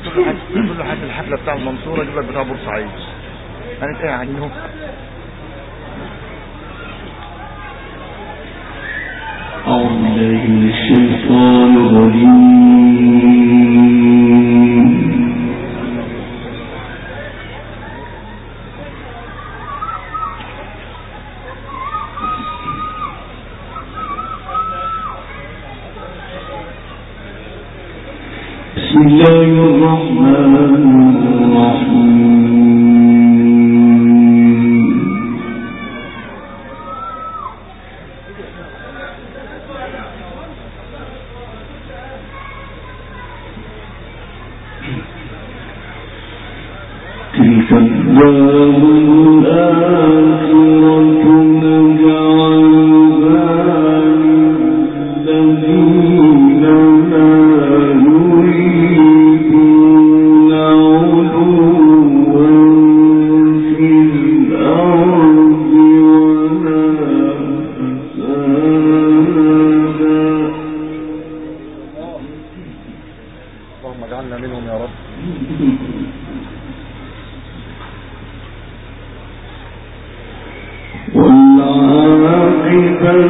هتقول له حد الحفله بتاع المنصوره يجيب لك بتاع بورسعيد هنتقل عنه. أعوذ بالله من الشيطان الرجيم. بسم الله الرحمن الرحيم. تلك الدار الآخرة نجعلها للذين لا يريدون علوا في الأرض ولا فسادا. اللهم اجعلنا منهم يا رب. والعاقبة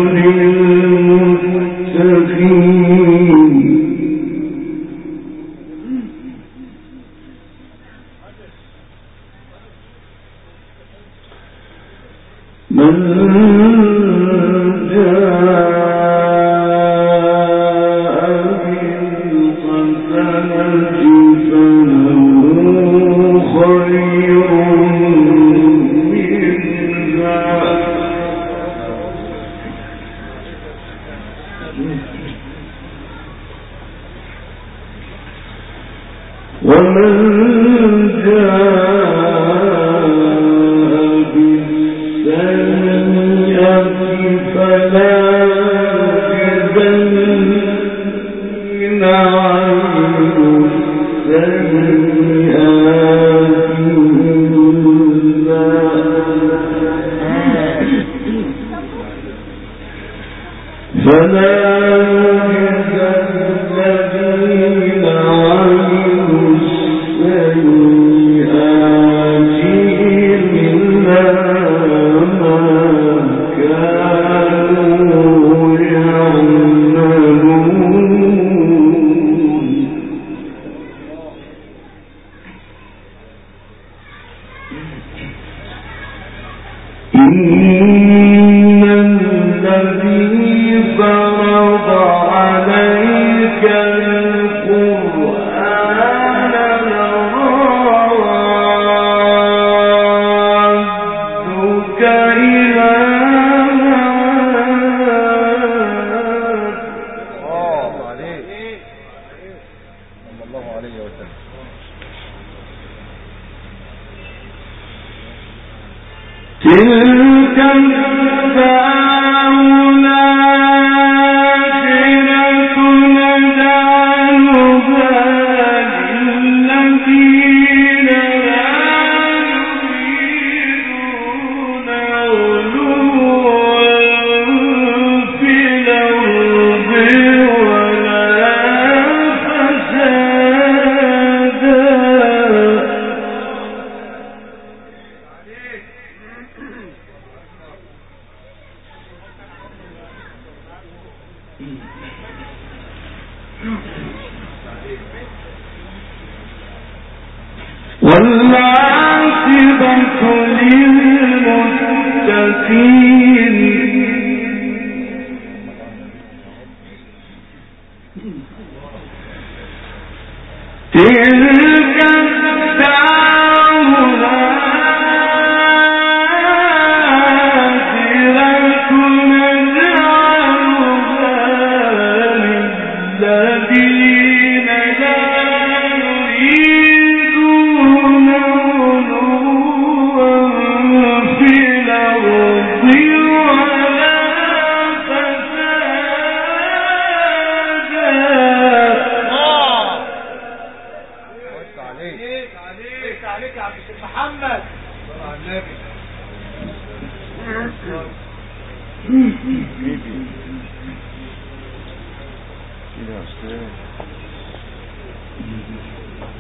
للمتقين. من جاء بالحسنة فله خير ومن جاء بالسيئة فلا يجزين عملوا السيئات فلا الذين عملوا السيئات إلا ما كانوا يعملون. إن الذي فرض عليك القرآن لرادك إلى صلى الله عليه وسلم. تلك الدار الآخرة نجعلها للذين لا يريدون علوا في الأرض ولا فسادا. والعاقبة للمتقين. تلك الدار الآخرة نجعلها للذين لا يريدون علوا في الأرض ولا فسادا. عليك يا عبد الشيخ محمد صلى على النبي. كده يا استاذ.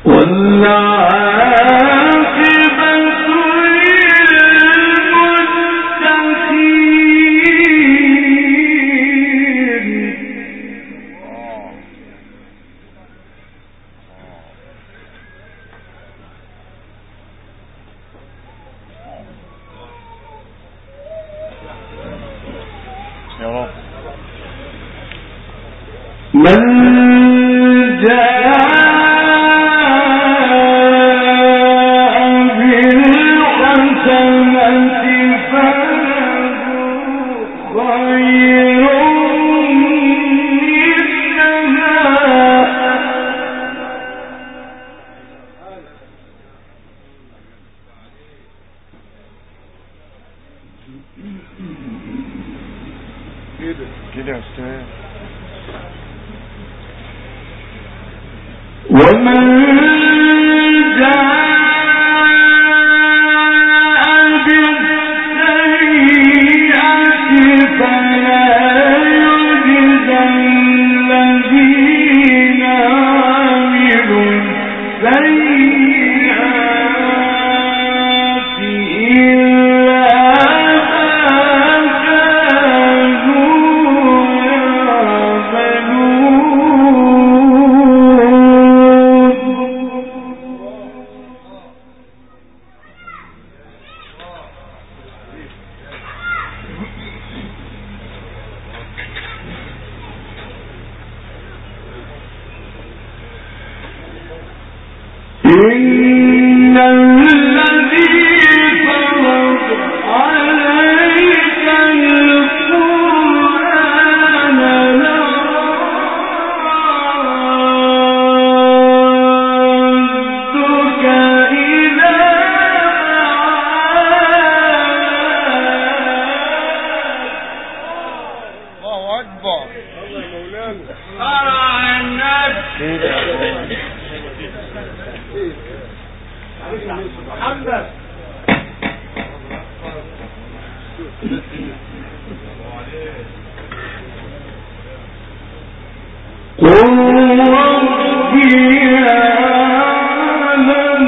كده يا استاذ. ومن جاء بالسيئة فلا يجزى الذين عملوا السيئات إن الذي فرض عليك القرآن لردك إلى الله أكبر. الله يا مولانا. شرع النبي محمد قل ربي أعلم.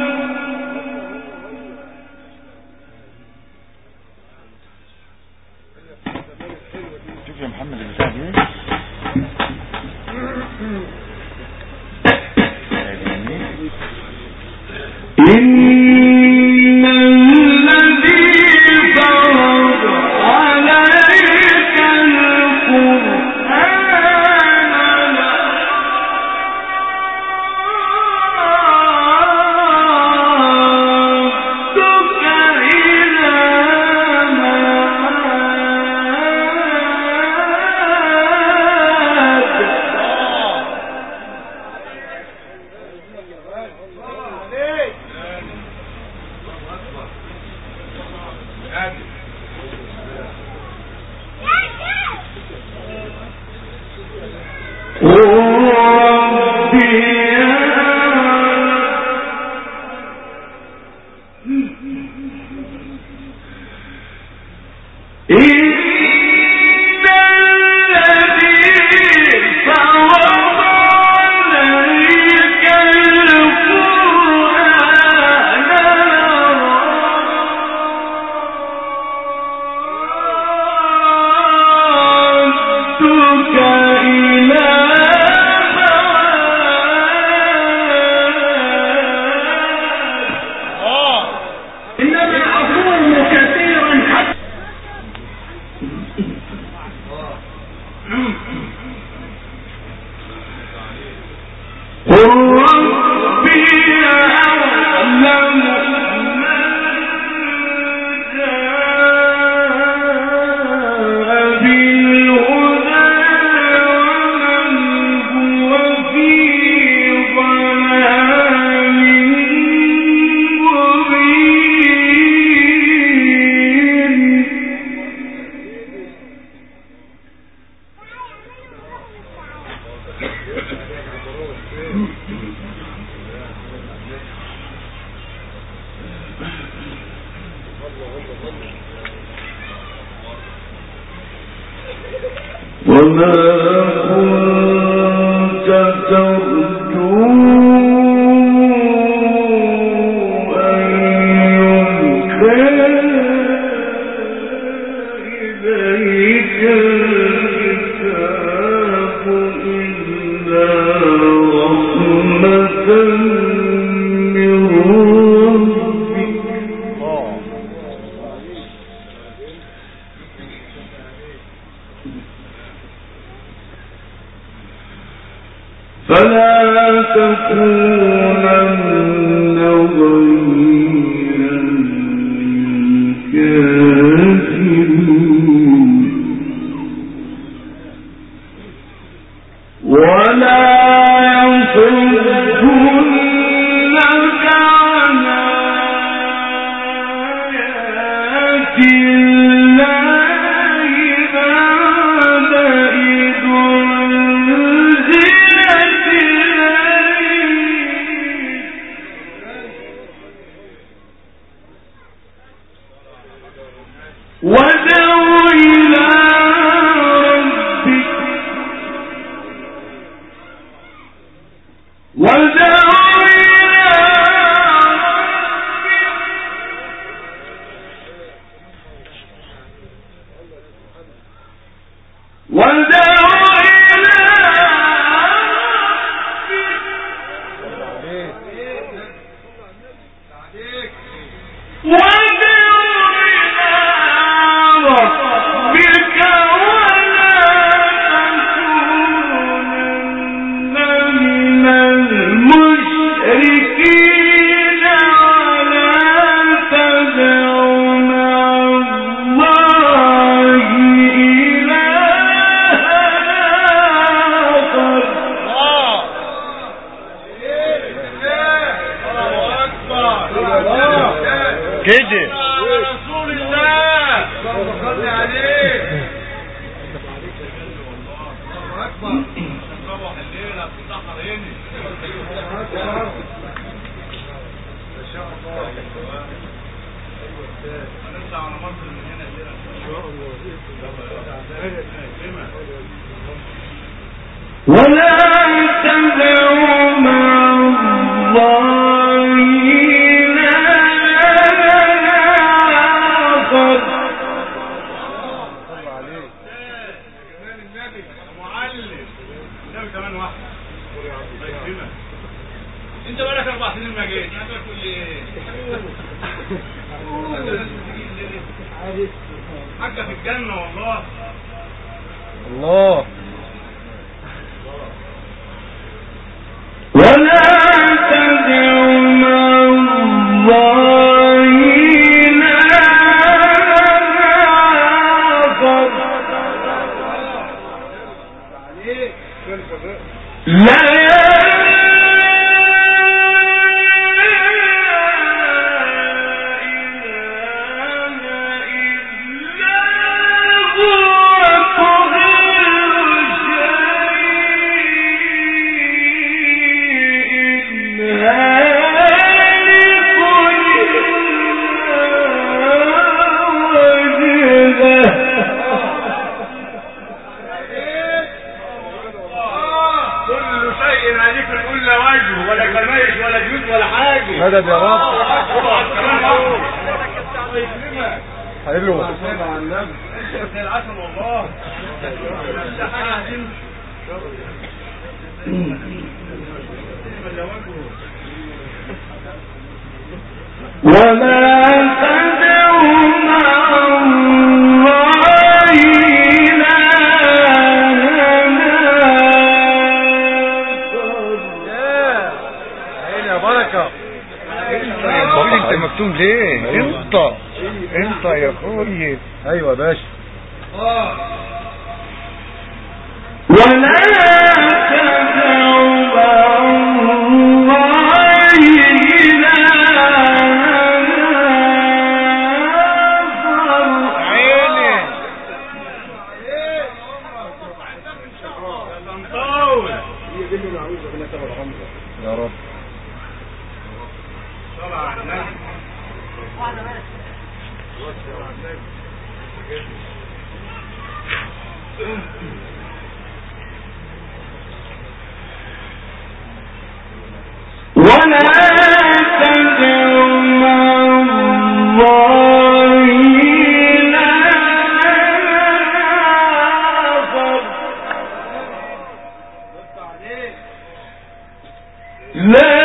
شوف يا محمد البتاع دي إن الذي فرض عليك القرآن لردك إلى وما كنت ترجو فلا تكونن ظهيرا للكافرين ولا يصدنك عن آيات الله بعد إذ أنزلت إليك وادع إلى ربك وادع إلى ربك وادع إلى كده رسول الله اللهم صل عليه الله اكبر صباح الليله بتسحر هنا ما شاء الله هنطلع على مصر من هنا كده ان شاء الله ولا تدعوا مع الله انت بقالك 4 سنين ما جيت انت تقول لي ايه حاجه في الجنه والله الله ولا تدعوا مع الله لا مدد يا رب حلو العسل والله حاجه عظيمه ولا تدعوا مع الله يا بركه بقول انت مكتوم ليه انت يا اخوي ايوه يا باشا ولا تدعوا مع الله يا رب ولا تدعوا مع الله لا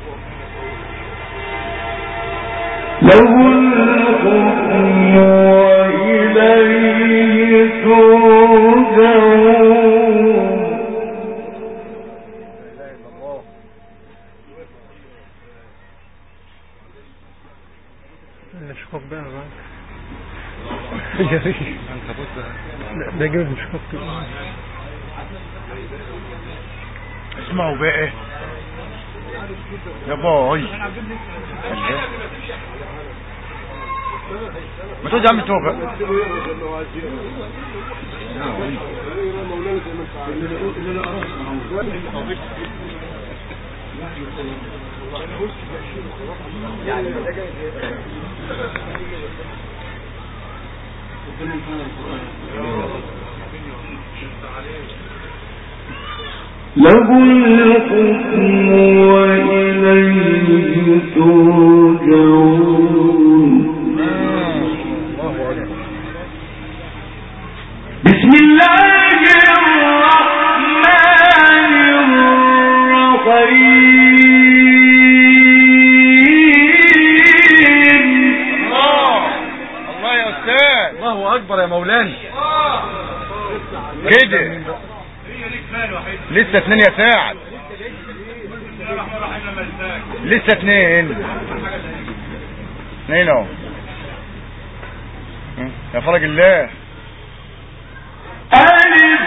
له الحكم وإليه ترجعون. شكوك بقى يا ريت ده جايب شكوك. اسمعوا بقى يا باي، ما تقول يا عم توبة. له الحكم وإليه ترجعون. بسم الله الرحمن الرحيم. الله يا أستاذ، الله أكبر يا مولانا. كده لسه 2 يا ساعد، لسه 2 اهو يا فرج الله. ألف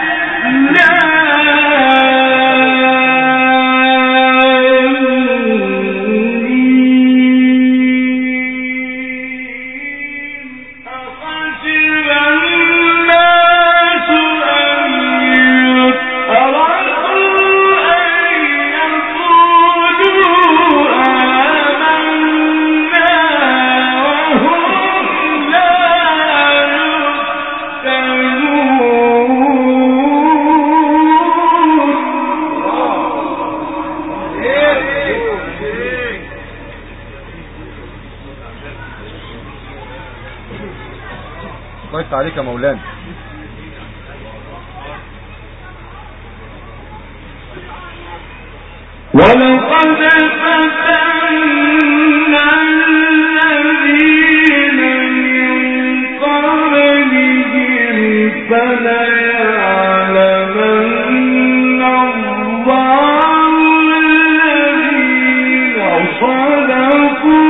الله عليك يا مولانا. ولقد فتنا الذين من قبلهم فليعلمن الله الذين صدقوا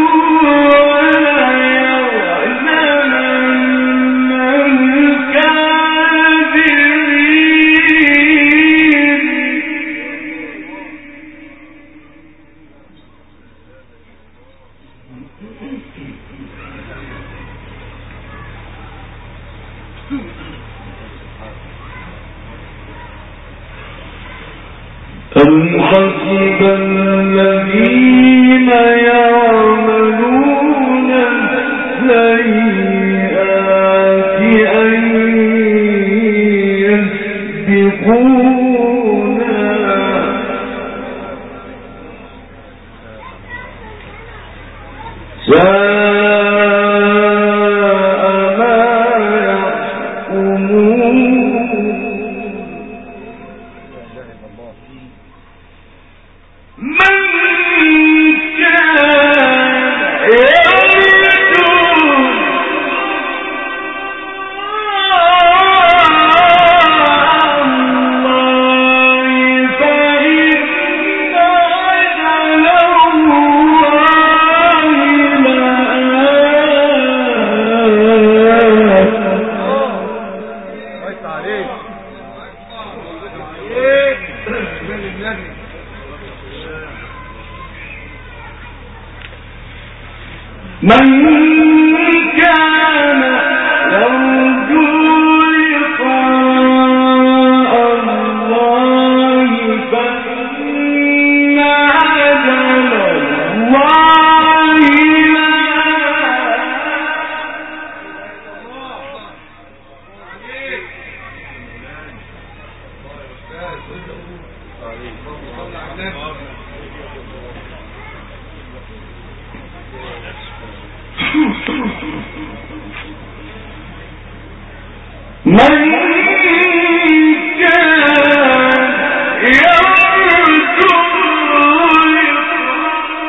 أم حسب الذين يعملون السيئات أن يسبقونا ساء ما يحكمون. من كان يرجو لقاء الله فإن أجل الله من كان يرجو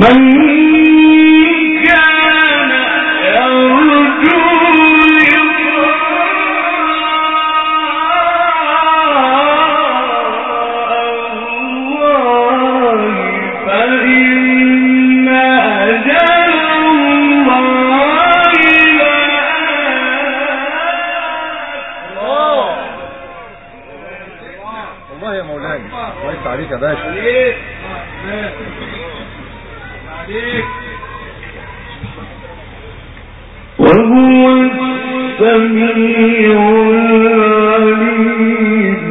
عليك يا باشا. عليك. وهو السميع العليم.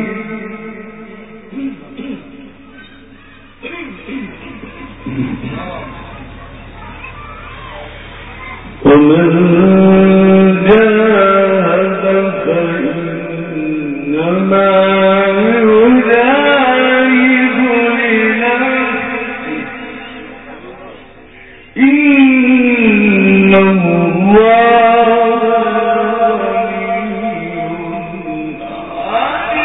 ومن جاهد فإنما يجاهد لنفسه إن الله عن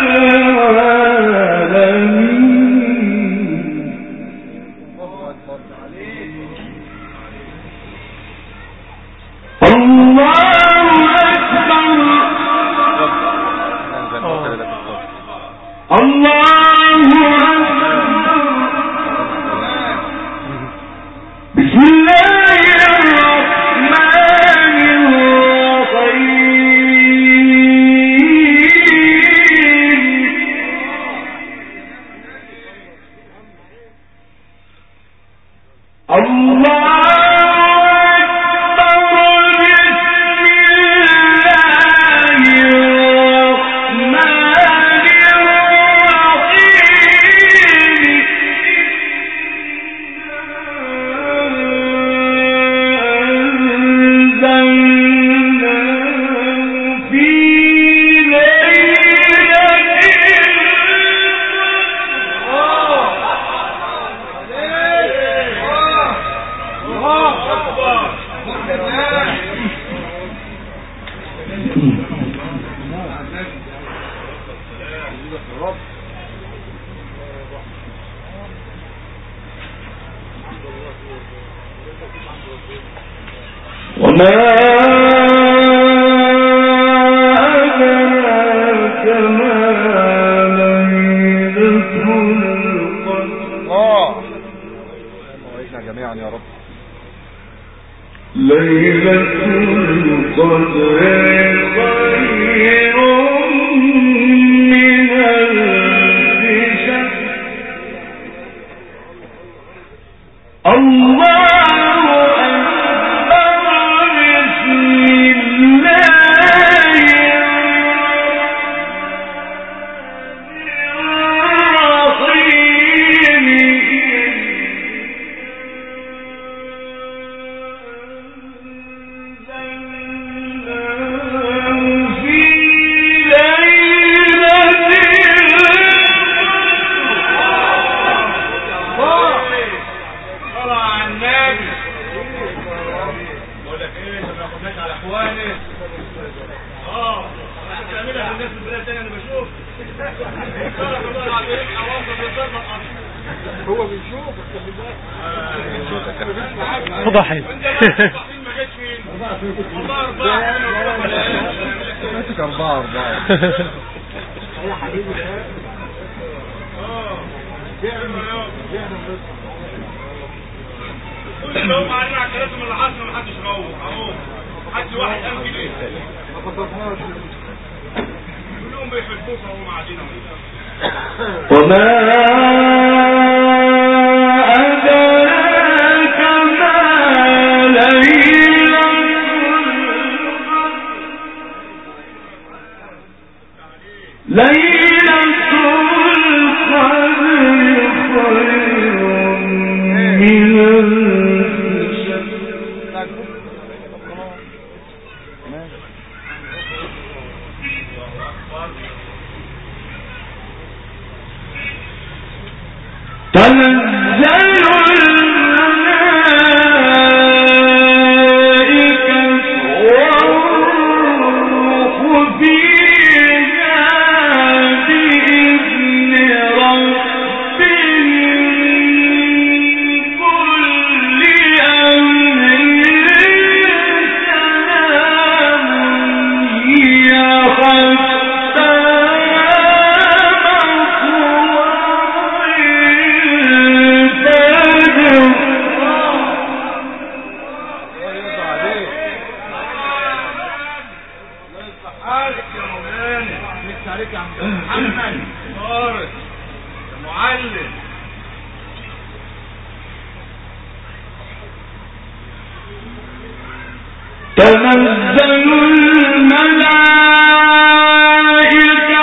العالمين. وما أدراك ما ليلة القدر. وعيشنا جميعا يا رب. ليلة القدر خير من ألف شهر. الله هو بيشوف فضحي ماسك 4 يا حبيبي كل يوم علينا على الكلام من العصر ما حدش روح اهو حد واحد قال كده ما خطفناش كلهم بيحبوك اهو مع دينا وما أدراك ما ليلة القدر خير من ألف شهر. تنزل الملائكة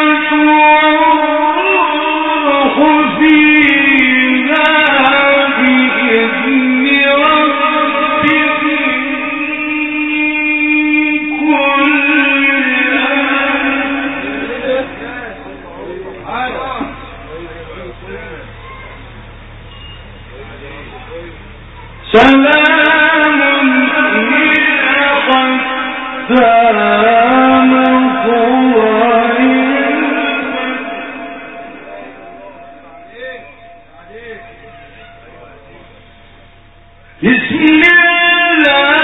والروح فيها بإذن ربهم سلام هي حتى مطلع بسم الله